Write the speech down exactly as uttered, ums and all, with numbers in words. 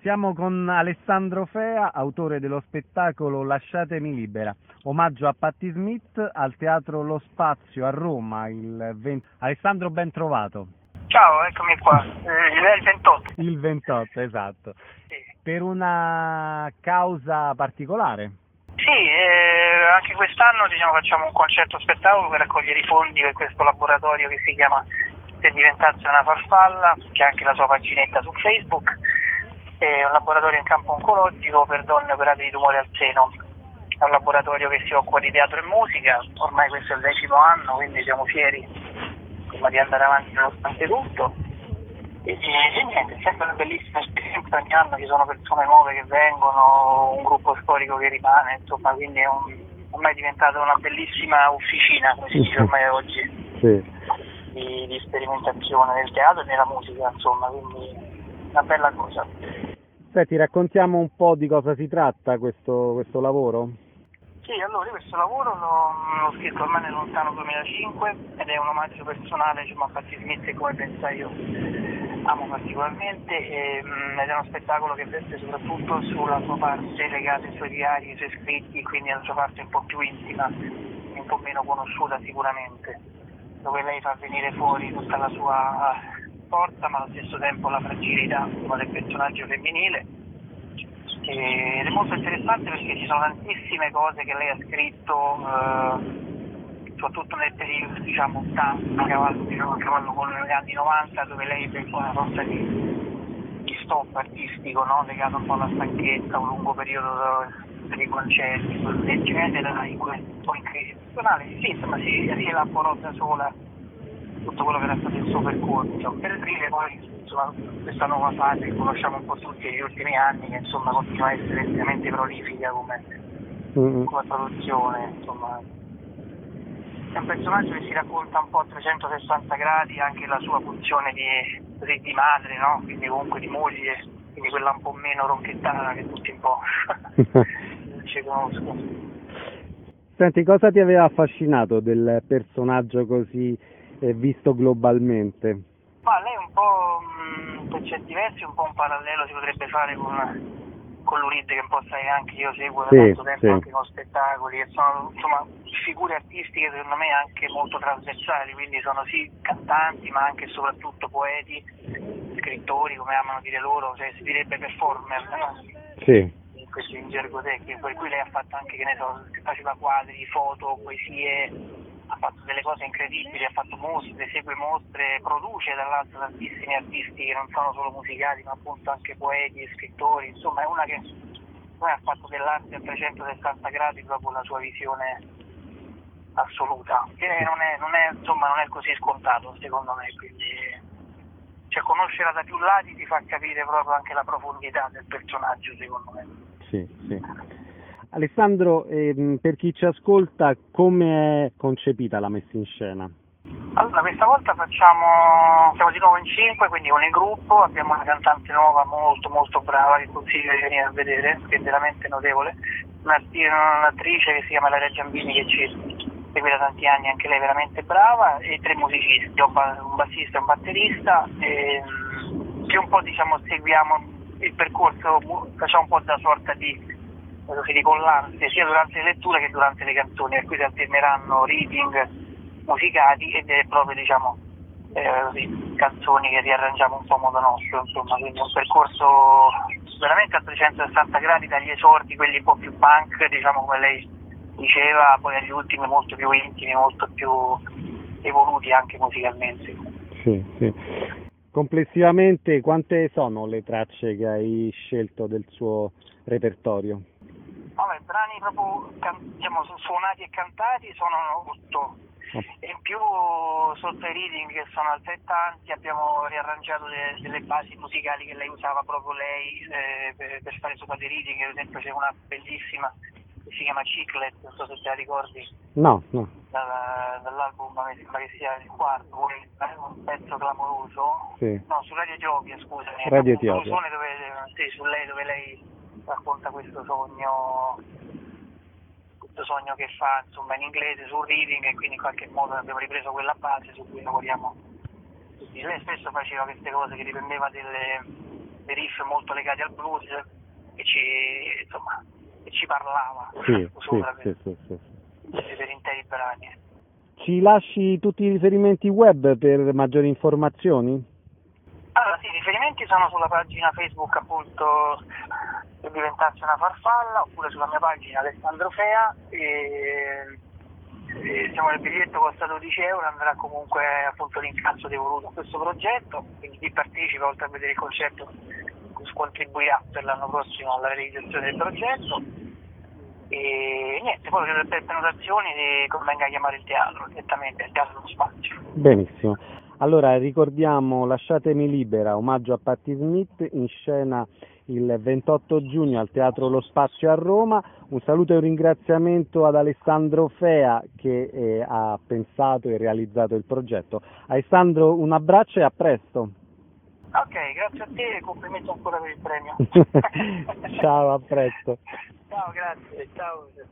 Siamo con Alessandro Fea, autore dello spettacolo Lasciatemi libera, omaggio a Patti Smith al Teatro Lo Spazio a Roma il venti. Alessandro, ben trovato. Ciao, eccomi qua, eh, il ventotto. Il ventotto, esatto. Sì, Per una causa particolare. sì eh, anche quest'anno diciamo, facciamo un concerto spettacolo per raccogliere i fondi per questo laboratorio che si chiama Se diventasse una farfalla, che ha anche la sua paginetta su Facebook. È un laboratorio in campo oncologico per donne operate di tumore al seno. È un laboratorio che si occupa di teatro e musica, ormai questo è il decimo anno, quindi siamo fieri insomma, di andare avanti nonostante tutto. E, e, e niente, è sempre una bellissima esperienza, ogni anno ci sono persone nuove che vengono, un gruppo storico che rimane, insomma, quindi è un, ormai è diventata una bellissima officina, come si dice ormai oggi, sì. di, di sperimentazione del teatro e della musica, insomma, quindi una bella cosa. Senti, raccontiamo un po' di cosa si tratta questo, questo lavoro? Sì, allora io questo lavoro l'ho, l'ho scritto ormai nel lontano duemilacinque ed è un omaggio personale diciamo, a Patti Smith e come pensa io amo particolarmente e, mh, ed è uno spettacolo che verte soprattutto sulla sua parte legata ai suoi diari, ai suoi scritti, quindi alla sua parte un po' più intima, un po' meno conosciuta sicuramente, dove lei fa venire fuori tutta la sua forza ma allo stesso tempo la fragilità del personaggio femminile. Ed è molto interessante perché ci sono tantissime cose che lei ha scritto, eh, soprattutto nel periodo diciamo ottanta, a cavallo, diciamo, a cavallo con gli anni novanta, dove lei ebbe una sorta di, di stop artistico, no? Legato un po' alla stanchezza, un lungo periodo per i concerti, eccetera, in cui un po' in crisi personale, sì, insomma si rielaborò da sola tutto quello che era stato il suo percorso, per aprire poi insomma, questa nuova fase che conosciamo un po' tutti negli ultimi anni, che insomma continua a essere estremamente prolifica come, mm-hmm. come produzione, insomma. È un personaggio che si racconta un po' a trecentosessanta gradi anche la sua funzione di, così, di madre, no? Quindi comunque di moglie, quindi quella un po' meno ronchettata che tutti un po' ci conoscono. Senti, cosa ti aveva affascinato del personaggio così eh, visto globalmente? Ma lei un po', mh, per certi versi, un po' un parallelo si potrebbe fare con, con l'Urid, che un po' sai anche io seguo da sì, tanto tempo sì. anche con spettacoli, e sono insomma figure artistiche secondo me anche molto trasversali, quindi sono sì cantanti ma anche e soprattutto poeti, scrittori come amano dire loro, cioè si direbbe performer, no? Sì. Questo in gergo tecnico, per cui lei ha fatto anche, che ne so, faceva quadri, foto, poesie, ha fatto delle cose incredibili, ha fatto mostre, segue mostre, produce dall'altro tantissimi artisti che non sono solo musicali ma appunto anche poeti e scrittori, insomma è una che poi ha fatto dell'arte a trecentosessanta gradi proprio la sua visione assoluta, che non è, non è, insomma, non è così scontato secondo me, quindi cioè conoscerla da più lati ti fa capire proprio anche la profondità del personaggio secondo me. Sì, sì. Alessandro, ehm, per chi ci ascolta, come è concepita la messa in scena? Allora, questa volta facciamo, siamo di nuovo in cinque, quindi con il gruppo, abbiamo una cantante nuova molto molto brava che consiglio di venire a vedere, che è veramente notevole, un'attrice che si chiama Ilaria Giambini che ci segue da tanti anni, anche lei veramente brava, e tre musicisti, un bassista e un batterista, e, che un po' diciamo seguiamo il percorso, facciamo un po' da sorta di, di collante sia durante le letture che durante le canzoni, per cui si alterneranno reading musicati ed è proprio diciamo eh, canzoni che riarrangiamo un po' a modo nostro, insomma, quindi un percorso veramente a trecentosessanta gradi, dagli esordi, quelli un po' più punk, diciamo come lei diceva, poi agli ultimi molto più intimi, molto più evoluti anche musicalmente. Sì, sì. Complessivamente quante sono le tracce che hai scelto del suo repertorio? Vabbè, brani proprio diciamo, suonati e cantati sono otto. E in più sotto i reading che sono altrettanti abbiamo riarrangiato le, delle basi musicali che lei usava proprio lei eh, per, per fare sopra dei reading. Per esempio c'è una bellissima che si chiama Chiclet, non so se te la ricordi. No, no. Dalla, dall'album mi sembra che sia il quarto, un pezzo clamoroso. Sì. No, su Radio Etiopia, scusami. Radio Etiopia. Dove, sì, su lei dove lei racconta questo sogno. questo sogno che fa insomma in inglese sul reading, e quindi in qualche modo abbiamo ripreso quella base su cui lavoriamo tutti. Lei spesso faceva queste cose che riprendeva delle, dei riff molto legati al blues e ci, insomma, e ci parlava Sì, sopra sì, per, sì, sì, sì. per interi brani. Ci lasci tutti i riferimenti web per maggiori informazioni? Allora sì, i riferimenti sono sulla pagina Facebook appunto Per diventarsi una farfalla, oppure sulla mia pagina Alessandro Fea, e, e siamo nel biglietto costa dodici euro, andrà comunque appunto l'incasso devoluto a questo progetto, quindi chi partecipa oltre a vedere il concerto contribuirà per l'anno prossimo alla realizzazione del progetto. E niente, poi per prenotazioni convenga chiamare il teatro direttamente, il teatro Lo Spazio. Benissimo. Allora ricordiamo Lasciatemi libera, omaggio a Patti Smith, in scena il ventotto giugno al Teatro Lo Spazio a Roma. Un saluto e un ringraziamento ad Alessandro Fea che eh, ha pensato e realizzato il progetto. Alessandro, un abbraccio e a presto. Ok, grazie a te e complimenti ancora per il premio. Ciao, a presto. Ciao, grazie, ciao.